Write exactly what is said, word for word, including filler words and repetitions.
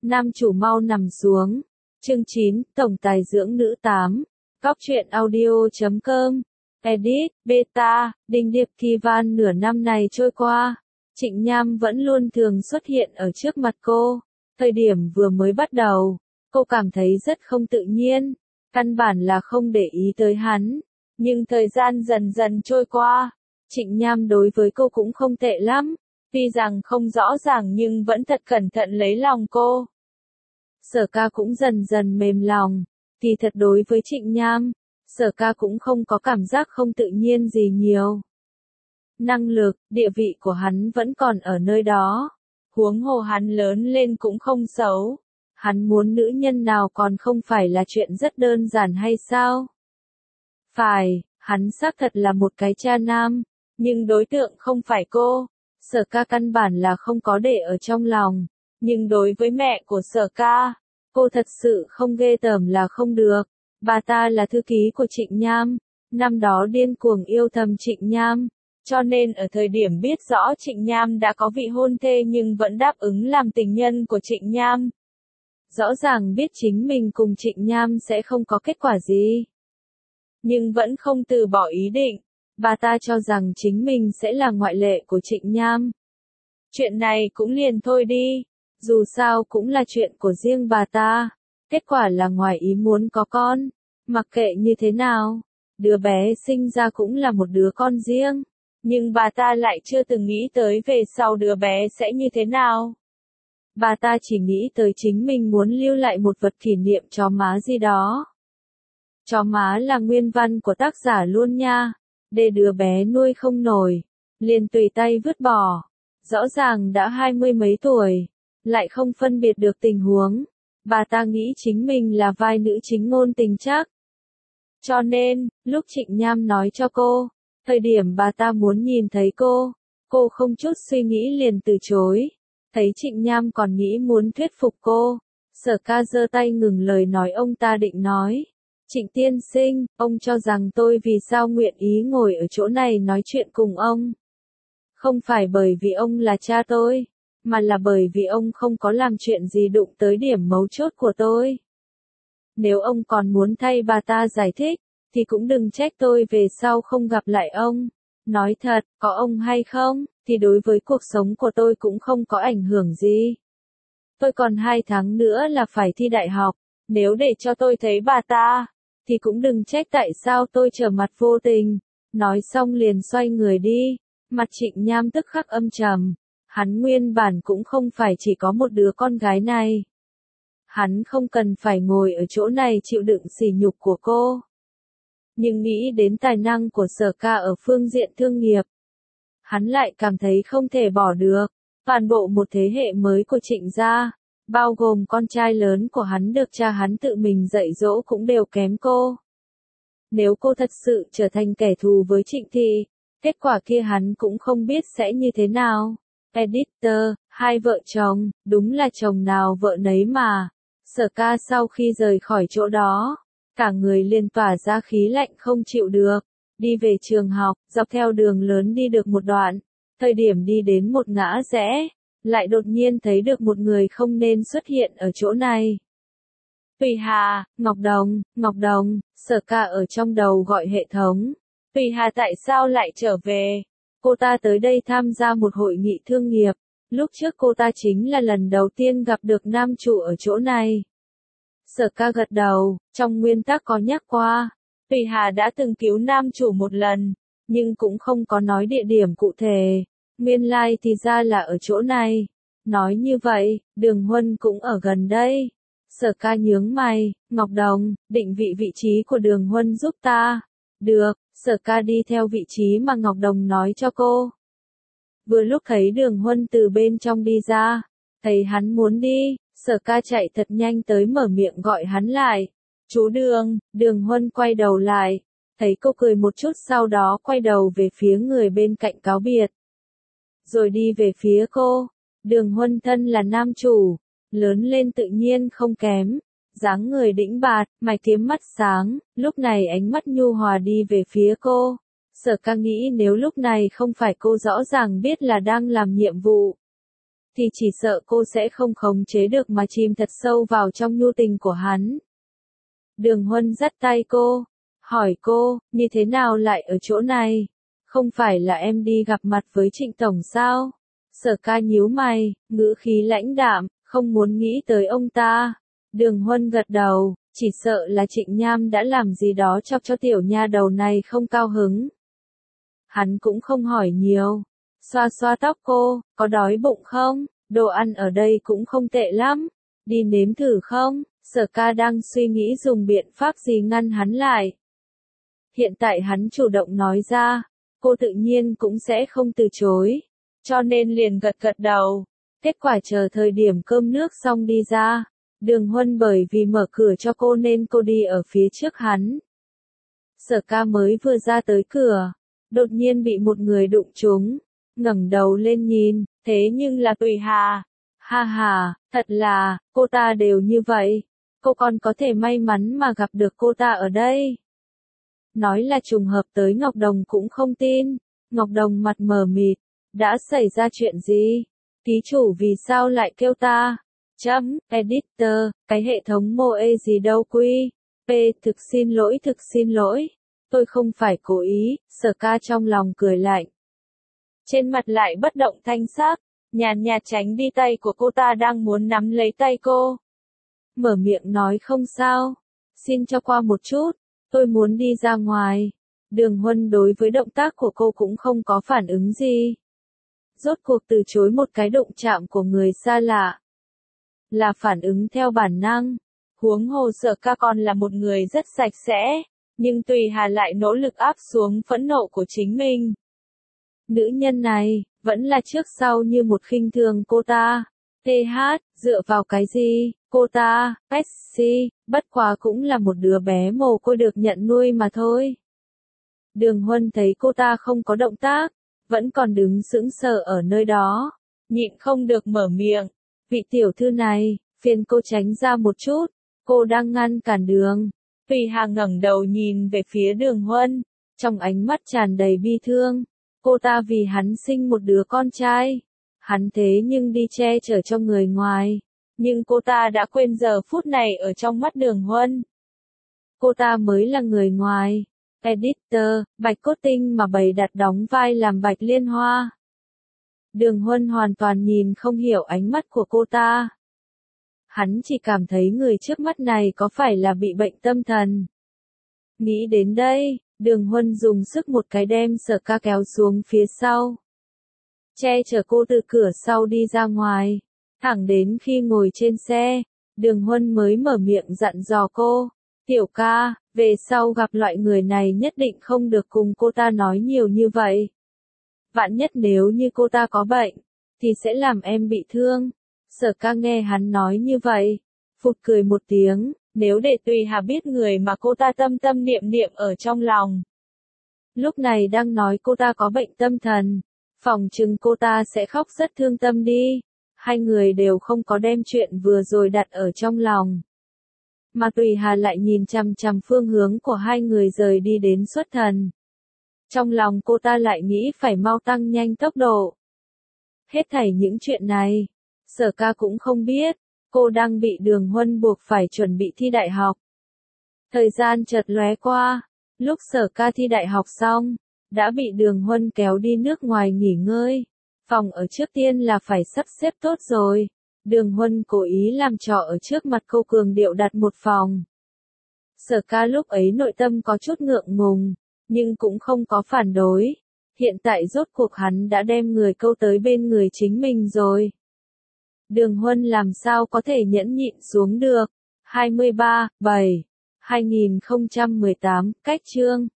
Nam chủ mau nằm xuống. Chương chín, Tổng tài dưỡng nữ tám. Góc truyện audio chấm com. Edit, Beta, Đinh Điệp Kỳ Van. Nửa năm này trôi qua, Trịnh Nham vẫn luôn thường xuất hiện ở trước mặt cô. Thời điểm vừa mới bắt đầu, cô cảm thấy rất không tự nhiên, căn bản là không để ý tới hắn. Nhưng thời gian dần dần trôi qua, Trịnh Nham đối với cô cũng không tệ lắm, tuy rằng không rõ ràng nhưng vẫn thật cẩn thận lấy lòng cô. Sở Ca cũng dần dần mềm lòng, thì thật đối với Trịnh Nham, Sở Ca cũng không có cảm giác không tự nhiên gì nhiều. Năng lực, địa vị của hắn vẫn còn ở nơi đó, huống hồ hắn lớn lên cũng không xấu. Hắn muốn nữ nhân nào còn không phải là chuyện rất đơn giản hay sao? Phải, hắn xác thật là một cái cha nam, nhưng đối tượng không phải cô. Sở Ca căn bản là không có để ở trong lòng, nhưng đối với mẹ của Sở Ca, cô thật sự không ghê tởm là không được. Bà ta là thư ký của Trịnh Nham, năm đó điên cuồng yêu thầm Trịnh Nham, cho nên ở thời điểm biết rõ Trịnh Nham đã có vị hôn thê nhưng vẫn đáp ứng làm tình nhân của Trịnh Nham. Rõ ràng biết chính mình cùng Trịnh Nham sẽ không có kết quả gì, nhưng vẫn không từ bỏ ý định. Bà ta cho rằng chính mình sẽ là ngoại lệ của Trịnh Nham. Chuyện này cũng liền thôi đi, dù sao cũng là chuyện của riêng bà ta. Kết quả là ngoài ý muốn có con, mặc kệ như thế nào, đứa bé sinh ra cũng là một đứa con riêng, nhưng bà ta lại chưa từng nghĩ tới về sau đứa bé sẽ như thế nào. Bà ta chỉ nghĩ tới chính mình muốn lưu lại một vật kỷ niệm chó má gì đó. Chó má là nguyên văn của tác giả luôn nha, để đứa bé nuôi không nổi, liền tùy tay vứt bỏ. Rõ ràng đã hai mươi mấy tuổi, lại không phân biệt được tình huống. Bà ta nghĩ chính mình là vai nữ chính ngôn tình chắc. Cho nên, lúc Trịnh Nham nói cho cô, thời điểm bà ta muốn nhìn thấy cô, cô không chút suy nghĩ liền từ chối. Thấy Trịnh Nham còn nghĩ muốn thuyết phục cô, Sở Ca giơ tay ngừng lời nói ông ta định nói. Trịnh tiên sinh, ông cho rằng tôi vì sao nguyện ý ngồi ở chỗ này nói chuyện cùng ông? Không phải bởi vì ông là cha tôi, mà là bởi vì ông không có làm chuyện gì đụng tới điểm mấu chốt của tôi. Nếu ông còn muốn thay bà ta giải thích, thì cũng đừng trách tôi về sau không gặp lại ông. Nói thật, có ông hay không, thì đối với cuộc sống của tôi cũng không có ảnh hưởng gì. Tôi còn hai tháng nữa là phải thi đại học, nếu để cho tôi thấy bà ta, thì cũng đừng trách tại sao tôi trở mặt vô tình. Nói xong liền xoay người đi, mặt Trịnh Nham tức khắc âm trầm. Hắn nguyên bản cũng không phải chỉ có một đứa con gái này. Hắn không cần phải ngồi ở chỗ này chịu đựng sỉ nhục của cô. Nhưng nghĩ đến tài năng của Sở Ca ở phương diện thương nghiệp, hắn lại cảm thấy không thể bỏ được. Toàn bộ một thế hệ mới của Trịnh gia, bao gồm con trai lớn của hắn được cha hắn tự mình dạy dỗ cũng đều kém cô. Nếu cô thật sự trở thành kẻ thù với Trịnh thì, kết quả kia hắn cũng không biết sẽ như thế nào. Editor, hai vợ chồng, đúng là chồng nào vợ nấy mà. Sở Ca sau khi rời khỏi chỗ đó, cả người liền tỏa ra khí lạnh không chịu được. Đi về trường học, dọc theo đường lớn đi được một đoạn, thời điểm đi đến một ngã rẽ, lại đột nhiên thấy được một người không nên xuất hiện ở chỗ này. Tùy Hà, Ngọc Đồng, Ngọc Đồng, Sở Ca ở trong đầu gọi hệ thống. Tùy Hà tại sao lại trở về? Cô ta tới đây tham gia một hội nghị thương nghiệp, lúc trước cô ta chính là lần đầu tiên gặp được nam chủ ở chỗ này. Sở Ca gật đầu, trong nguyên tắc có nhắc qua, Tùy Hà đã từng cứu nam chủ một lần, nhưng cũng không có nói địa điểm cụ thể. Nguyên lai like thì ra là ở chỗ này. Nói như vậy, Đường Huân cũng ở gần đây. Sở Ca nhướng mày, Ngọc Đồng, định vị vị trí của Đường Huân giúp ta. Được, Sở Ca đi theo vị trí mà Ngọc Đồng nói cho cô. Vừa lúc thấy Đường Huân từ bên trong đi ra, thấy hắn muốn đi, Sở Ca chạy thật nhanh tới mở miệng gọi hắn lại. Chú Đường, Đường Huân quay đầu lại, thấy cô cười một chút sau đó quay đầu về phía người bên cạnh cáo biệt. Rồi đi về phía cô. Đường Huân thân là nam chủ, lớn lên tự nhiên không kém, dáng người đĩnh bạt, mày kiếm mắt sáng, lúc này ánh mắt nhu hòa đi về phía cô. Sở Ca nghĩ nếu lúc này không phải cô rõ ràng biết là đang làm nhiệm vụ, thì chỉ sợ cô sẽ không khống chế được mà chìm thật sâu vào trong nhu tình của hắn. Đường Huân dắt tay cô, hỏi cô, như thế nào lại ở chỗ này? Không phải là em đi gặp mặt với Trịnh Tổng sao? Sở Ca nhíu mày, ngữ khí lãnh đạm, không muốn nghĩ tới ông ta. Đường Huân gật đầu, chỉ sợ là Trịnh Nham đã làm gì đó chọc cho tiểu nha đầu này không cao hứng. Hắn cũng không hỏi nhiều, xoa xoa tóc cô, có đói bụng không? Đồ ăn ở đây cũng không tệ lắm, đi nếm thử không? Sở Ca đang suy nghĩ dùng biện pháp gì ngăn hắn lại. Hiện tại hắn chủ động nói ra, cô tự nhiên cũng sẽ không từ chối, cho nên liền gật gật đầu. Kết quả chờ thời điểm cơm nước xong đi ra, Đường Huân bởi vì mở cửa cho cô nên cô đi ở phía trước hắn. Sở Ca mới vừa ra tới cửa, đột nhiên bị một người đụng trúng, ngẩng đầu lên nhìn, thế nhưng là Tùy Hà. Ha ha, thật là, cô ta đều như vậy, cô còn có thể may mắn mà gặp được cô ta ở đây. Nói là trùng hợp tới Ngọc Đồng cũng không tin. Ngọc Đồng mặt mờ mịt, đã xảy ra chuyện gì? Ký chủ vì sao lại kêu ta? Chấm, editor, cái hệ thống mô ê gì đâu quy. P, thực xin lỗi thực xin lỗi. Tôi không phải cố ý, Sở Ca trong lòng cười lạnh. Trên mặt lại bất động thanh sắc, nhàn nhạt tránh đi tay của cô ta đang muốn nắm lấy tay cô. Mở miệng nói không sao, xin cho qua một chút, tôi muốn đi ra ngoài. Đường Huân đối với động tác của cô cũng không có phản ứng gì. Rốt cuộc từ chối một cái đụng chạm của người xa lạ. Là phản ứng theo bản năng. Huống hồ Sở Ca còn là một người rất sạch sẽ, nhưng Tùy Hà lại nỗ lực áp xuống phẫn nộ của chính mình. Nữ nhân này, vẫn là trước sau như một khinh thường cô ta. tê hát, dựa vào cái gì, cô ta, Pepsi, bất quá cũng là một đứa bé mồ côi được nhận nuôi mà thôi. Đường Huân thấy cô ta không có động tác, vẫn còn đứng sững sờ ở nơi đó, nhịn không được mở miệng. Vị tiểu thư này, phiền cô tránh ra một chút, cô đang ngăn cản đường. Tùy Hà ngẩng đầu nhìn về phía Đường Huân, trong ánh mắt tràn đầy bi thương. Cô ta vì hắn sinh một đứa con trai, hắn thế nhưng đi che chở cho người ngoài, nhưng cô ta đã quên giờ phút này ở trong mắt Đường Huân. Cô ta mới là người ngoài. Editor, Bạch Cốt Tinh mà bày đặt đóng vai làm Bạch Liên Hoa. Đường Huân hoàn toàn nhìn không hiểu ánh mắt của cô ta. Hắn chỉ cảm thấy người trước mắt này có phải là bị bệnh tâm thần. Nghĩ đến đây, Đường Huân dùng sức một cái đem Sở Ca kéo xuống phía sau. Che chở cô từ cửa sau đi ra ngoài. Thẳng đến khi ngồi trên xe, Đường Huân mới mở miệng dặn dò cô. Tiểu ca, về sau gặp loại người này nhất định không được cùng cô ta nói nhiều như vậy. Vạn nhất nếu như cô ta có bệnh, thì sẽ làm em bị thương. Sở Ca nghe hắn nói như vậy, phụt cười một tiếng, nếu để Tùy Hà biết người mà cô ta tâm tâm niệm niệm ở trong lòng. Lúc này đang nói cô ta có bệnh tâm thần, phòng chừng cô ta sẽ khóc rất thương tâm đi. Hai người đều không có đem chuyện vừa rồi đặt ở trong lòng. Mà Tùy Hà lại nhìn chằm chằm phương hướng của hai người rời đi đến xuất thần. Trong lòng cô ta lại nghĩ phải mau tăng nhanh tốc độ. Hết thảy những chuyện này, Sở Ca cũng không biết, cô đang bị Đường Huân buộc phải chuẩn bị thi đại học. Thời gian chợt lóe qua, lúc Sở Ca thi đại học xong, đã bị Đường Huân kéo đi nước ngoài nghỉ ngơi. Phòng ở trước tiên là phải sắp xếp tốt rồi. Đường Huân cố ý làm trò ở trước mặt cô cường điệu đặt một phòng. Sở Ca lúc ấy nội tâm có chút ngượng ngùng, nhưng cũng không có phản đối. Hiện tại rốt cuộc hắn đã đem người câu tới bên người chính mình rồi. Đường Huân làm sao có thể nhẫn nhịn xuống được. hai mươi ba, bảy, hai nghìn không trăm mười tám, cách chương.